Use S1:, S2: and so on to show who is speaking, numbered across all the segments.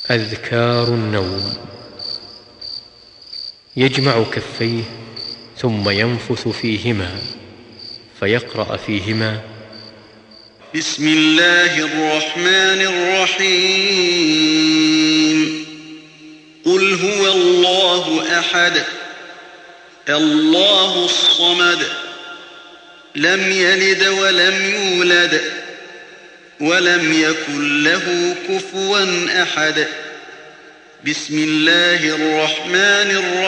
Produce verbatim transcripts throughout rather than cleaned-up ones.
S1: أذكار النوم. يجمع كفيه ثم ينفث فيهما فيقرأ فيهما:
S2: بسم الله الرحمن الرحيم. قل هو الله أحد الله الصمد لم يلد ولم يولد ولم يكن له كفوا أحد. بسم الله الرحمن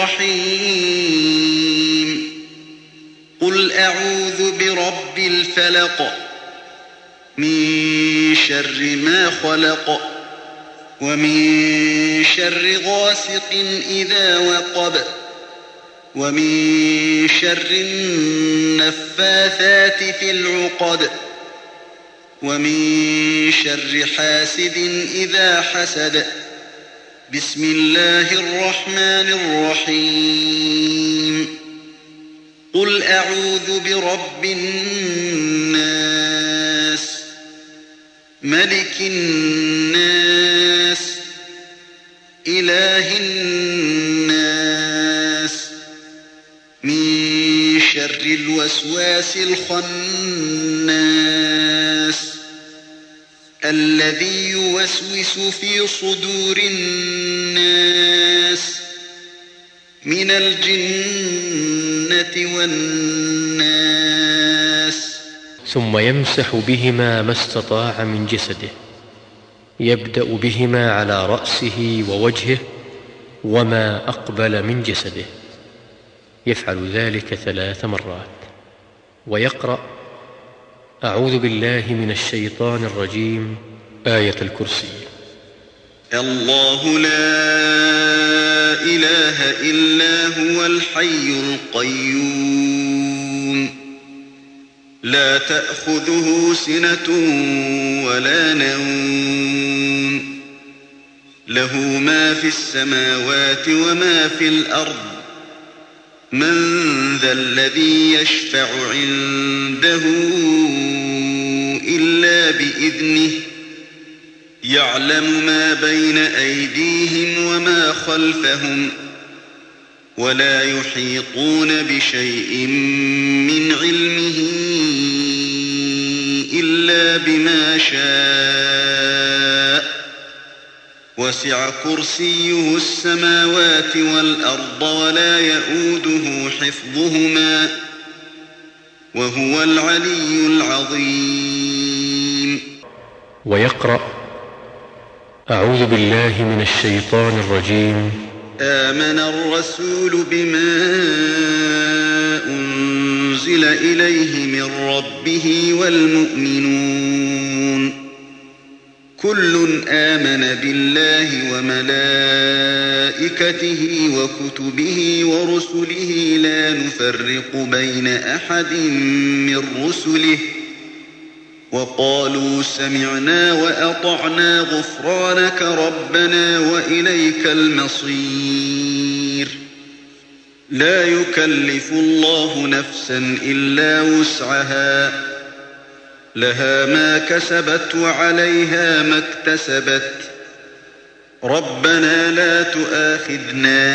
S2: الرحيم. قل أعوذ برب الفلق من شر ما خلق ومن شر غاسق إذا وقب ومن شر النفاثات في العقد ومن شر حاسد إذا حسد. بسم الله الرحمن الرحيم. قل أعوذ برب الناس ملك الناس إله الناس من شر الوسواس الخناس الذي يوسوس في صدور الناس من الجنة والناس.
S1: ثم يمسح بهما ما استطاع من جسده، يبدأ بهما على رأسه ووجهه وما أقبل من جسده، يفعل ذلك ثلاث مرات، ويقرأ: أعوذ بالله من الشيطان الرجيم، آية الكرسي.
S2: الله لا إله إلا هو الحي القيوم لا تأخذه سنة ولا نوم له ما في السماوات وما في الأرض. من ذا الذي يشفع عنده إلا بإذنه يعلم ما بين أيديهم وما خلفهم ولا يحيطون بشيء من علمه إلا بما شاء. وسع كرسيه السماوات والأرض ولا يئوده حفظهما وهو العلي العظيم.
S1: ويقرأ: أعوذ بالله من الشيطان الرجيم.
S2: آمن الرسول بما أنزل إليه من ربه والمؤمنون كل آمن بالله وملائكته وكتبه ورسله لا نفرق بين أحد من رسله وقالوا سمعنا وأطعنا غفرانك ربنا وإليك المصير. لا يكلف الله نفسا إلا وسعها لها ما كسبت وعليها ما اكتسبت. ربنا لا تؤاخذنا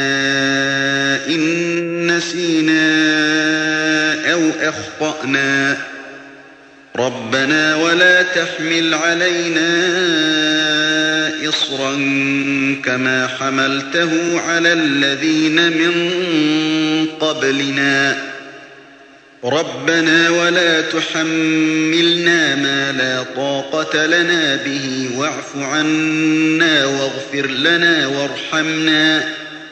S2: إن نسينا أو أخطأنا ربنا ولا تحمل علينا إصرا كما حملته على الذين من قبلنا ربنا ولا تحملنا ما لا طاقة لنا به واعف عنا واغفر لنا وارحمنا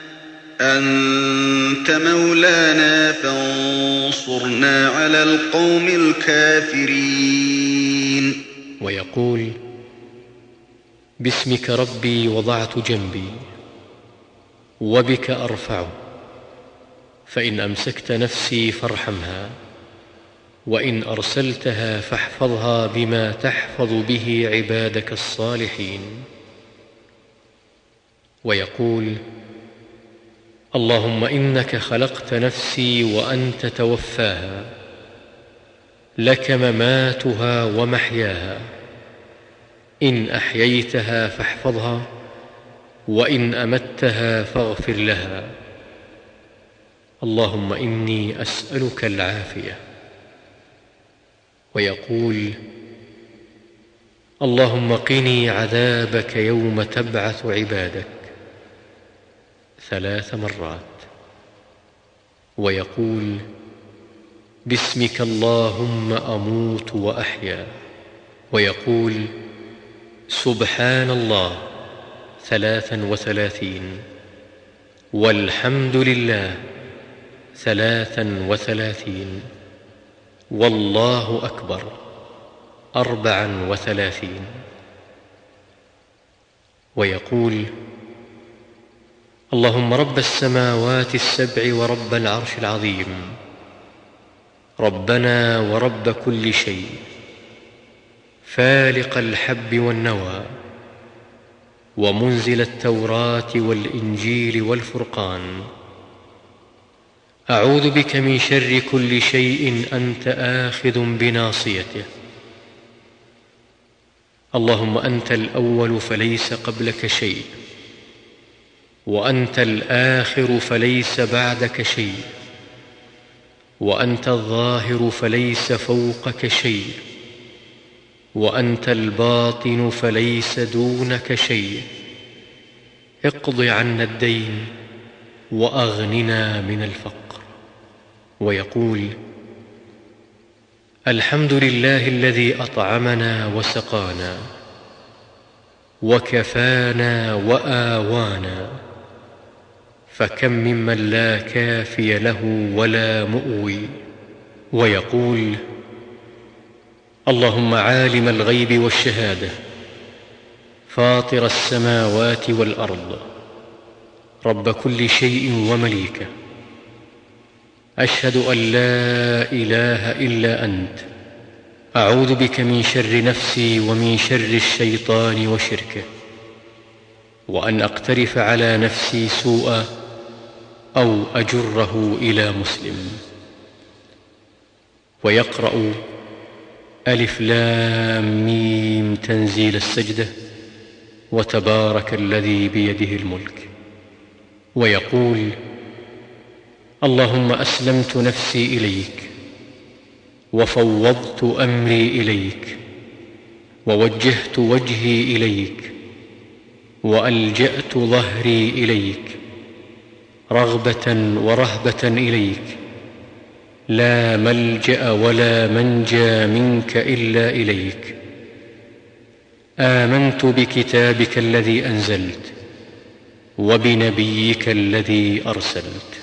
S2: أنت مولانا فانصرنا على القوم الكافرين.
S1: ويقول: باسمك ربي وضعت جنبي وبك أرفعه، فإن أمسكت نفسي فارحمها وإن أرسلتها فاحفظها بما تحفظ به عبادك الصالحين. ويقول: اللهم إنك خلقت نفسي وأنت توفاها، لك مماتها ومحياها، إن أحييتها فاحفظها وإن أمتها فاغفر لها. اللهم إني أسألك العافية. ويقول: اللهم قني عذابك يوم تبعث عبادك، ثلاث مرات. ويقول: باسمك اللهم أموت وأحيا. ويقول: سبحان الله ثلاثا وثلاثين، والحمد لله ثلاثا وثلاثين، والله أكبر أربعا وثلاثين. ويقول: اللهم رب السماوات السبع ورب العرش العظيم، ربنا ورب كل شيء، فالق الحب والنوى، ومنزل التوراة والإنجيل والفرقان، أعوذ بك من شر كل شيء أنت آخذ بناصيته. اللهم أنت الأول فليس قبلك شيء، وأنت الآخر فليس بعدك شيء، وأنت الظاهر فليس فوقك شيء، وأنت الباطن فليس دونك شيء. اقض عنا الدين وأغننا من الفقر. ويقول: الحمد لله الذي أطعمنا وسقانا وكفانا وآوانا، فكم ممن لا كافي له ولا مؤوي. ويقول: اللهم عالم الغيب والشهادة، فاطر السماوات والأرض، رب كل شيء ومليكه، أشهد أن لا إله إلا أنت، أعوذ بك من شر نفسي ومن شر الشيطان وشركه، وأن أقترف على نفسي سوءا أو أجره إلى مسلم. ويقرأ: ألف لام ميم تنزيل السجدة، وتبارك الذي بيده الملك. ويقول: اللهم أسلمت نفسي إليك، وفوضت أمري إليك، ووجهت وجهي إليك، وألجأت ظهري إليك، رغبة ورهبة إليك، لا ملجأ ولا منجى منك إلا إليك. آمنت بكتابك الذي أنزلت، وبنبيك الذي أرسلت.